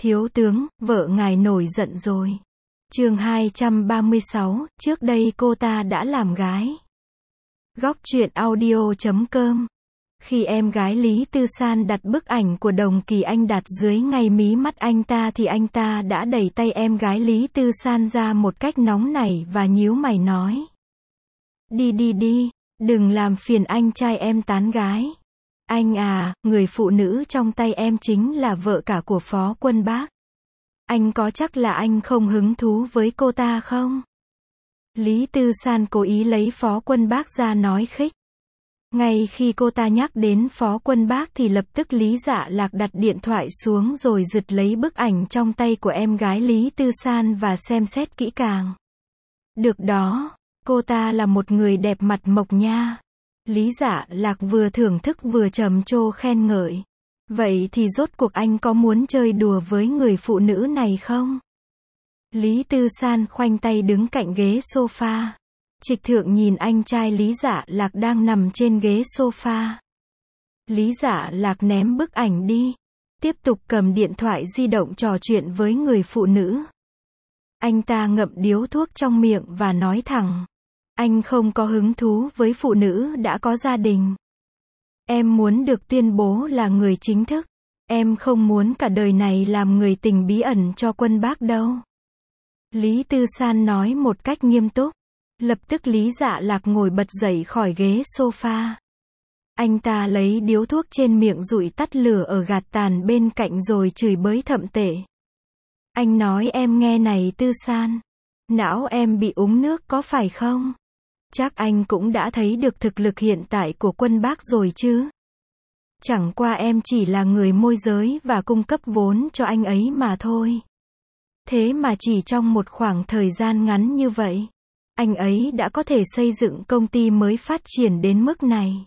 Thiếu tướng, vợ ngài nổi giận rồi. Chương 236, trước đây cô ta đã làm gái. Góc truyện audio.com. Khi em gái Lý Tư San đặt bức ảnh của Đồng Kỳ Anh đặt dưới ngay mí mắt anh ta thì anh ta đã đẩy tay em gái Lý Tư San ra một cách nóng nảy và nhíu mày nói. Đi, đừng làm phiền anh trai em tán gái. Anh à, người phụ nữ trong tay em chính là vợ cả của Phó Quân Bác. Anh có chắc là anh không hứng thú với cô ta không? Lý Tư San cố ý lấy Phó Quân Bác ra nói khích. Ngay khi cô ta nhắc đến Phó Quân Bác thì lập tức Lý Dạ Lạc đặt điện thoại xuống rồi giật lấy bức ảnh trong tay của em gái Lý Tư San và xem xét kỹ càng. Được đó, cô ta là một người đẹp mặt mộc nha. Lý Dạ Lạc vừa thưởng thức vừa trầm trồ khen ngợi. Vậy thì rốt cuộc anh có muốn chơi đùa với người phụ nữ này không? Lý Tư San khoanh tay đứng cạnh ghế sofa. Trịch Thượng nhìn anh trai Lý Dạ Lạc đang nằm trên ghế sofa. Lý Dạ Lạc ném bức ảnh đi. Tiếp tục cầm điện thoại di động trò chuyện với người phụ nữ. Anh ta ngậm điếu thuốc trong miệng và nói thẳng. Anh không có hứng thú với phụ nữ đã có gia đình. Em muốn được tuyên bố là người chính thức. Em không muốn cả đời này làm người tình bí ẩn cho Quân Bác đâu. Lý Tư San nói một cách nghiêm túc. Lập tức Lý Dạ Lạc ngồi bật dậy khỏi ghế sofa. Anh ta lấy điếu thuốc trên miệng dụi tắt lửa ở gạt tàn bên cạnh rồi chửi bới thậm tệ. Anh nói em nghe này Tư San. Não em bị uống nước có phải không? Chắc anh cũng đã thấy được thực lực hiện tại của Quân Bác rồi chứ. Chẳng qua em chỉ là người môi giới và cung cấp vốn cho anh ấy mà thôi. Thế mà chỉ trong một khoảng thời gian ngắn như vậy, anh ấy đã có thể xây dựng công ty mới phát triển đến mức này.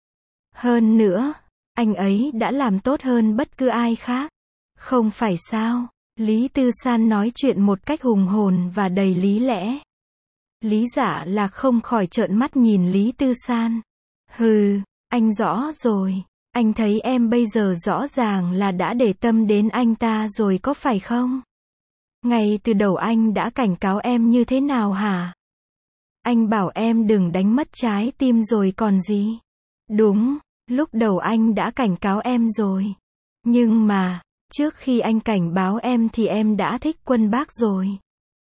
Hơn nữa, anh ấy đã làm tốt hơn bất cứ ai khác. Không phải sao? Lý Tư San nói chuyện một cách hùng hồn và đầy lý lẽ. Lý Dạ Lạc không khỏi trợn mắt nhìn Lý Tư San. Hừ, anh rõ rồi. Anh thấy em bây giờ rõ ràng là đã để tâm đến anh ta rồi có phải không? Ngay từ đầu anh đã cảnh cáo em như thế nào hả? Anh bảo em đừng đánh mất trái tim rồi còn gì? Đúng, lúc đầu anh đã cảnh cáo em rồi. Nhưng mà, trước khi anh cảnh báo em thì em đã thích Quân Bác rồi.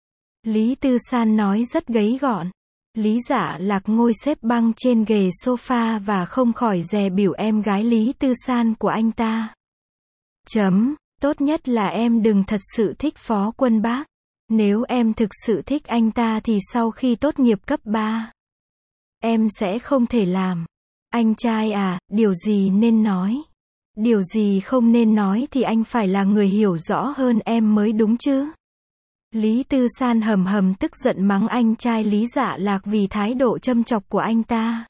Lý Tư San nói rất gấy gọn. Lý Dạ Lạc ngồi xếp bằng trên ghế sofa và không khỏi dè bỉu em gái Lý Tư San của anh ta. Tốt nhất là em đừng thật sự thích Phó Quân Bác. Nếu em thực sự thích anh ta thì sau khi tốt nghiệp cấp 3, em sẽ không thể làm. Anh trai à, điều gì nên nói? Điều gì không nên nói thì anh phải là người hiểu rõ hơn em mới đúng chứ. Lý Tư San hầm hầm tức giận mắng anh trai Lý Dạ Lạc vì thái độ châm chọc của anh ta.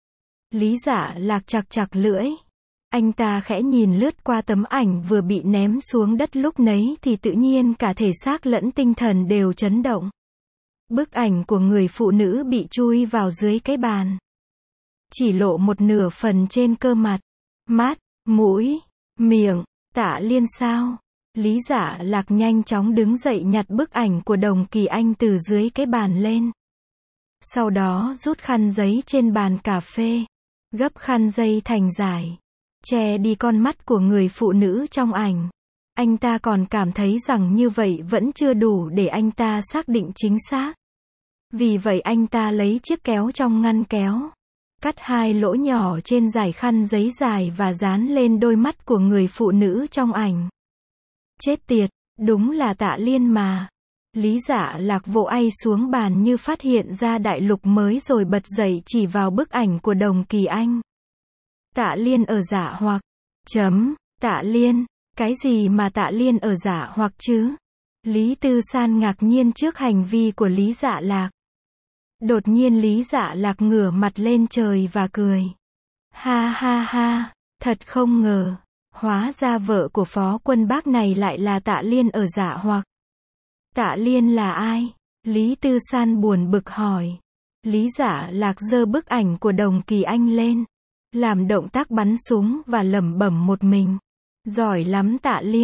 Lý Dạ Lạc chạc chạc lưỡi. Anh ta khẽ nhìn lướt qua tấm ảnh vừa bị ném xuống đất lúc nấy thì tự nhiên cả thể xác lẫn tinh thần đều chấn động. Bức ảnh của người phụ nữ bị chui vào dưới cái bàn. Chỉ lộ một nửa phần trên cơ mặt, mắt, mũi, miệng. Tạ Liên sao? Lý Dạ Lạc nhanh chóng đứng dậy nhặt bức ảnh của Đồng Kỳ Anh từ dưới cái bàn lên. Sau đó rút khăn giấy trên bàn cà phê, gấp khăn giấy thành dải, che đi con mắt của người phụ nữ trong ảnh. Anh ta còn cảm thấy rằng như vậy vẫn chưa đủ để anh ta xác định chính xác. Vì vậy anh ta lấy chiếc kéo trong ngăn kéo, cắt 2 lỗ nhỏ trên dải khăn giấy dài và dán lên đôi mắt của người phụ nữ trong ảnh. Chết tiệt, đúng là Tạ Liên mà. Lý Dạ Lạc vỗ ay xuống bàn như phát hiện ra đại lục mới rồi bật dậy chỉ vào bức ảnh của Đồng Kỳ Anh. Tạ Liên ở Dạ Hoặc. Tạ Liên, cái gì mà Tạ Liên ở Dạ Hoặc chứ? Lý Tư San ngạc nhiên trước hành vi của Lý Dạ Lạc. Đột nhiên Lý Dạ Lạc ngửa mặt lên trời và cười. Ha ha ha, thật không ngờ. Hóa ra vợ của Phó Quân Bác này lại là Tạ Liên ở Dạ Hoặc. Tạ Liên là ai? Lý Tư San buồn bực hỏi. Lý Dạ Lạc giơ bức ảnh của Đồng Kỳ Anh lên, làm động tác bắn súng và lẩm bẩm một mình. Giỏi lắm Tạ Liên,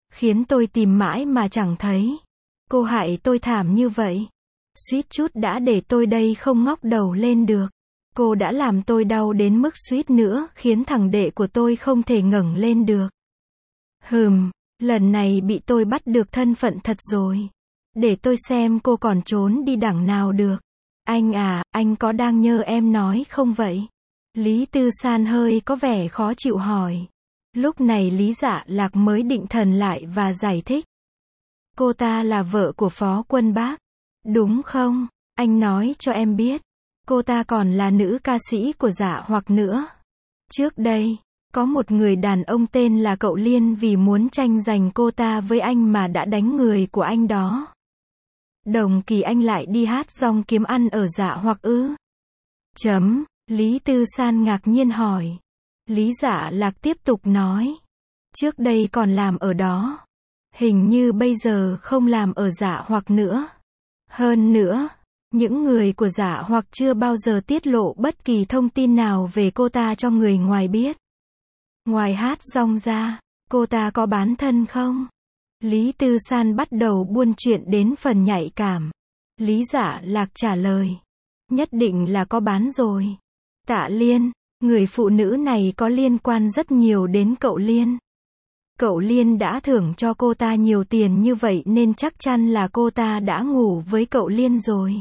Khiến tôi tìm mãi mà chẳng thấy. Cô hại tôi thảm như vậy. Suýt chút đã để tôi đây không ngóc đầu lên được. Cô đã làm tôi đau đến mức suýt nữa khiến thằng đệ của tôi không thể ngẩng lên được. Lần này bị tôi bắt được thân phận thật rồi. Để tôi xem cô còn trốn đi đằng nào được. Anh à, anh có đang nhớ em nói không vậy? Lý Tư San hơi có vẻ khó chịu hỏi. Lúc này Lý Dạ Lạc mới định thần lại và giải thích. Cô ta là vợ của Phó Quân Bác. Đúng không? Anh nói cho em biết. Cô ta còn là nữ ca sĩ của Dạ Hoặc nữa. Trước đây, có một người đàn ông tên là cậu Liên vì muốn tranh giành cô ta với anh mà đã đánh người của anh đó. Đồng kỳ anh lại đi hát dong kiếm ăn ở Dạ Hoặc ư? Lý Tư San ngạc nhiên hỏi. Lý Dạ Lạc tiếp tục nói. Trước đây còn làm ở đó. Hình như bây giờ không làm ở Dạ Hoặc nữa. Hơn nữa, những người của Dạ Hoặc chưa bao giờ tiết lộ bất kỳ thông tin nào về cô ta cho người ngoài biết. Ngoài hát dong ra, cô ta có bán thân không? Lý Tư San bắt đầu buôn chuyện đến phần nhạy cảm. Lý Dạ Lạc trả lời. Nhất định là có bán rồi. Tạ Liên, người phụ nữ này có liên quan rất nhiều đến cậu Liên. Cậu Liên đã thưởng cho cô ta nhiều tiền như vậy nên chắc chắn là cô ta đã ngủ với cậu Liên rồi.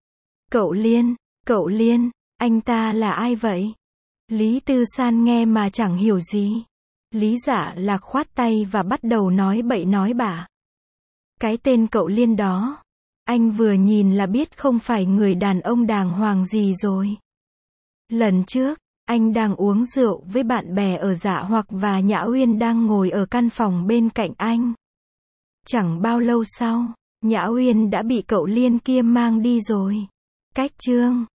Cậu Liên, anh ta là ai vậy? Lý Tư San nghe mà chẳng hiểu gì. Lý Dạ Lạc khoát tay và bắt đầu nói bậy nói bạ. Cái tên cậu Liên đó, anh vừa nhìn là biết không phải người đàn ông đàng hoàng gì rồi. Lần trước, anh đang uống rượu với bạn bè ở Dạ Hoặc và Nhã Uyên đang ngồi ở căn phòng bên cạnh anh. Chẳng bao lâu sau, Nhã Uyên đã bị cậu Liên kia mang đi rồi. Cách chương